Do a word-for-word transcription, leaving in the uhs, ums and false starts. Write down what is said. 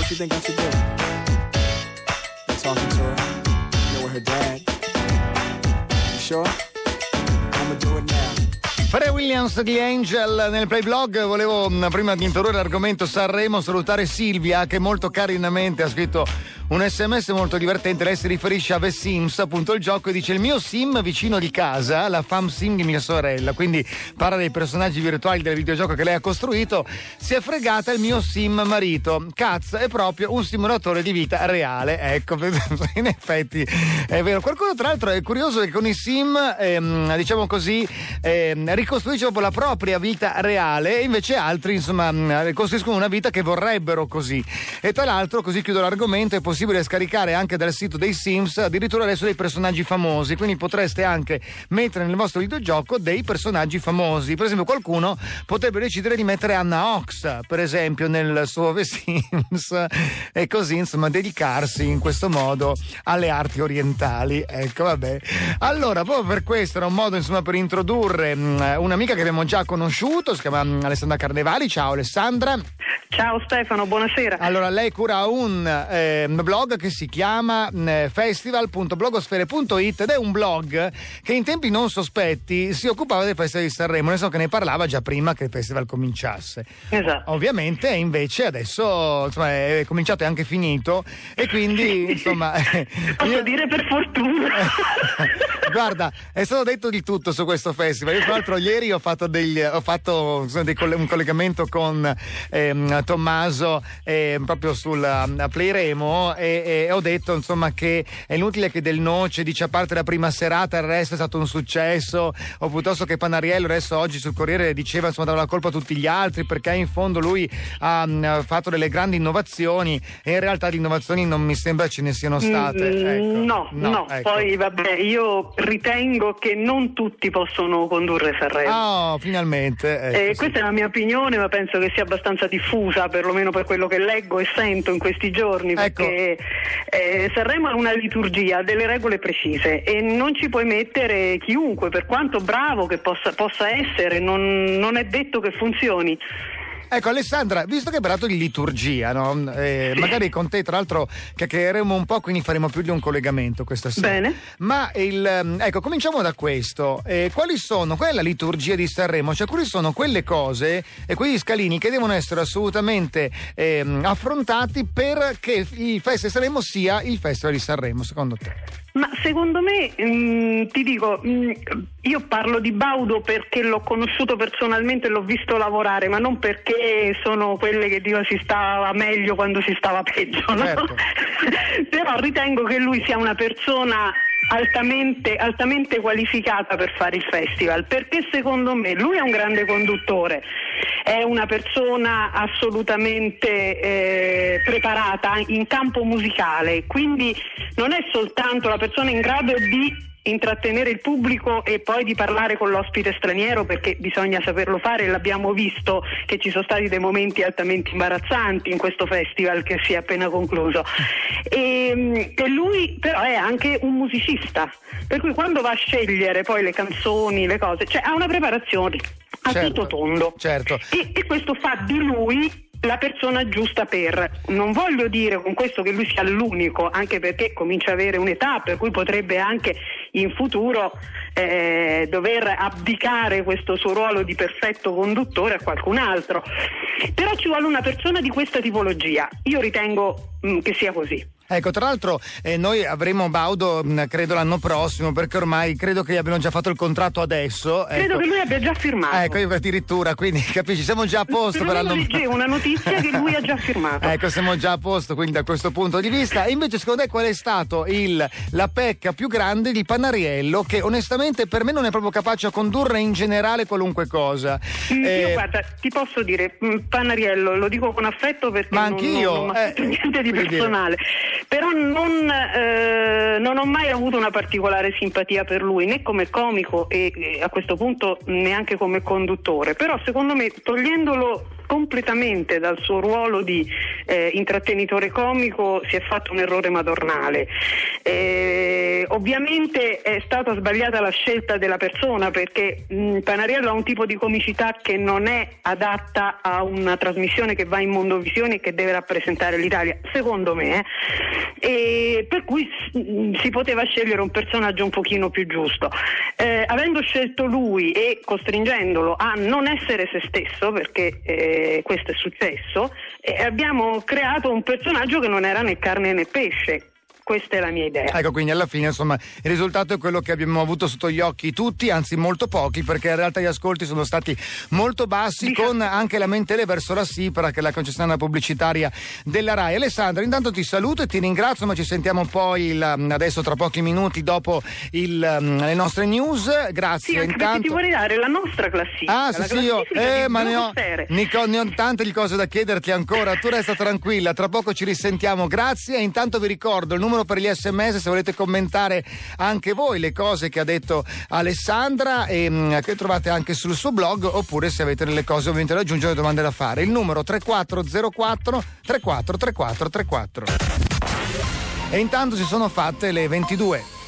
you think I should do? Talking to her, you know, with her dad. You sure? I'ma do it now. Pharrell Williams di Angel nel Playblog. Volevo, prima di introdurre l'argomento Sanremo, salutare Silvia che molto carinamente ha scritto un sms molto divertente. Lei si riferisce a The Sims, appunto il gioco, e dice: il mio sim vicino di casa, la fam sim di mia sorella, quindi parla dei personaggi virtuali del videogioco che lei ha costruito, si è fregata il mio sim marito. Cazzo, è proprio un simulatore di vita reale. Ecco, in effetti è vero. Qualcuno tra l'altro è curioso che con i sim ehm, diciamo così ehm, ricostruisce proprio la propria vita reale, e invece altri insomma costruiscono una vita che vorrebbero così. E tra l'altro, così chiudo l'argomento, è possibile scaricare anche dal sito dei Sims addirittura adesso dei personaggi famosi, quindi potreste anche mettere nel vostro videogioco dei personaggi famosi. Per esempio qualcuno potrebbe decidere di mettere Anna Ox per esempio nel suo The Sims e così insomma dedicarsi in questo modo alle arti orientali. Ecco, vabbè, allora proprio per questo era un modo insomma per introdurre mh, un'amica che abbiamo già conosciuto, si chiama mh, Alessandra Carnevali. Ciao Alessandra. Ciao Stefano, buonasera. Allora, lei cura un eh, blog che si chiama eh, festival punto blogosfere punto it ed è un blog che in tempi non sospetti si occupava del Festival di Sanremo. Ne so che ne parlava già prima che il festival cominciasse. Esatto. Ovviamente invece adesso insomma, è cominciato e anche finito, e quindi insomma posso io... dire per fortuna. Guarda, è stato detto di tutto su questo festival. Io tra l'altro ieri ho fatto degli ho fatto insomma, dei coll- un collegamento con ehm, Tommaso eh, proprio sul uh, Playremo e, e ho detto insomma che è inutile che Del Noce dice, a parte la prima serata il resto è stato un successo, o piuttosto che Panariello adesso oggi sul Corriere diceva insomma dava la colpa a tutti gli altri perché in fondo lui ha, ha fatto delle grandi innovazioni, e in realtà di innovazioni non mi sembra ce ne siano state. Mm, ecco. no, no, no. Ecco. Poi vabbè, io ritengo che non tutti possono condurre Sanremo. Oh, finalmente. Ecco, eh, sì. Questa è la mia opinione, ma penso che sia abbastanza diffusa, perlomeno per quello che leggo e sento in questi giorni, perché ecco. eh, Sanremo è una liturgia, ha delle regole precise e non ci puoi mettere chiunque, per quanto bravo che possa, possa essere, non, non è detto che funzioni. Ecco Alessandra, visto che hai parlato di liturgia, no? eh, magari con te tra l'altro chiacchiereremo un po', quindi faremo più di un collegamento questa sera. Bene. Ma il, ecco, cominciamo da questo. Eh, quali sono, qual è la liturgia di Sanremo? Cioè quali sono quelle cose e quegli scalini che devono essere assolutamente eh, affrontati perché il Festival di Sanremo sia il Festival di Sanremo, secondo te? Ma secondo me, mh, ti dico, mh, io parlo di Baudo perché l'ho conosciuto personalmente e l'ho visto lavorare, ma non perché sono quelle che dico si stava meglio quando si stava peggio, no? Certo. Però ritengo che lui sia una persona altamente, altamente qualificata per fare il festival, perché secondo me lui è un grande conduttore, è una persona assolutamente eh, preparata in campo musicale, quindi non è soltanto la persona in grado di intrattenere il pubblico e poi di parlare con l'ospite straniero, perché bisogna saperlo fare, l'abbiamo visto che ci sono stati dei momenti altamente imbarazzanti in questo festival che si è appena concluso, e, e lui però è anche un musicista, per cui quando va a scegliere poi le canzoni, le cose, cioè ha una preparazione a certo, tutto tondo, certo. e, e questo fa di lui la persona giusta per, non voglio dire con questo che lui sia l'unico, anche perché comincia a avere un'età per cui potrebbe anche in futuro eh, dover abdicare questo suo ruolo di perfetto conduttore a qualcun altro, però ci vuole una persona di questa tipologia, io ritengo mh, che sia così. Ecco, tra l'altro eh, noi avremo Baudo mh, credo l'anno prossimo, perché ormai credo che gli abbiano già fatto il contratto adesso. Credo ecco. che lui abbia già firmato. Ecco, io addirittura, quindi capisci, siamo già a posto per l'anno prossimo. Leggevo una notizia che lui ha già firmato. Ecco, siamo già a posto, quindi da questo punto di vista. E invece secondo te qual è stato il, la pecca più grande di Panariello, che onestamente per me non è proprio capace a condurre in generale qualunque cosa? Mm, eh, io guarda, ti posso dire, Panariello, lo dico con affetto perché ma non, anch'io, non, non eh, ho niente di quindi... personale, però non Eh, non ho mai avuto una particolare simpatia per lui, né come comico e, e a questo punto neanche come conduttore, però secondo me, togliendolo completamente dal suo ruolo di eh, intrattenitore comico, si è fatto un errore madornale. Eh, Eh, ovviamente è stata sbagliata la scelta della persona, perché mh, Panariello ha un tipo di comicità che non è adatta a una trasmissione che va in Mondovisione e che deve rappresentare l'Italia, secondo me, eh. E per cui mh, si poteva scegliere un personaggio un pochino più giusto. Eh, avendo scelto lui e costringendolo a non essere se stesso, perché eh, questo è successo, eh, abbiamo creato un personaggio che non era né carne né pesce. Questa è la mia idea. Ecco, quindi alla fine, insomma, il risultato è quello che abbiamo avuto sotto gli occhi tutti, anzi molto pochi, perché in realtà gli ascolti sono stati molto bassi, diciamo, con anche lamentele verso la SIPRA, che è la concessionaria pubblicitaria della RAI. Alessandra, intanto ti saluto e ti ringrazio, ma ci sentiamo poi il, adesso tra pochi minuti dopo il, le nostre news. Grazie. Sì, anche intanto perché ti vorrei dare la nostra classifica. Ah, sì, la sì, io, eh, ma ne ho, ne, ho, ne ho tante di cose da chiederti ancora. Tu resta tranquilla, tra poco ci risentiamo. Grazie. E intanto vi ricordo il numero per gli sms se volete commentare anche voi le cose che ha detto Alessandra, e mh, che trovate anche sul suo blog, oppure se avete delle cose ovviamente da aggiungere, domande da fare. Il numero tre quattro zero quattro tre quattro tre quattro tre quattro. E intanto si sono fatte le ventidue.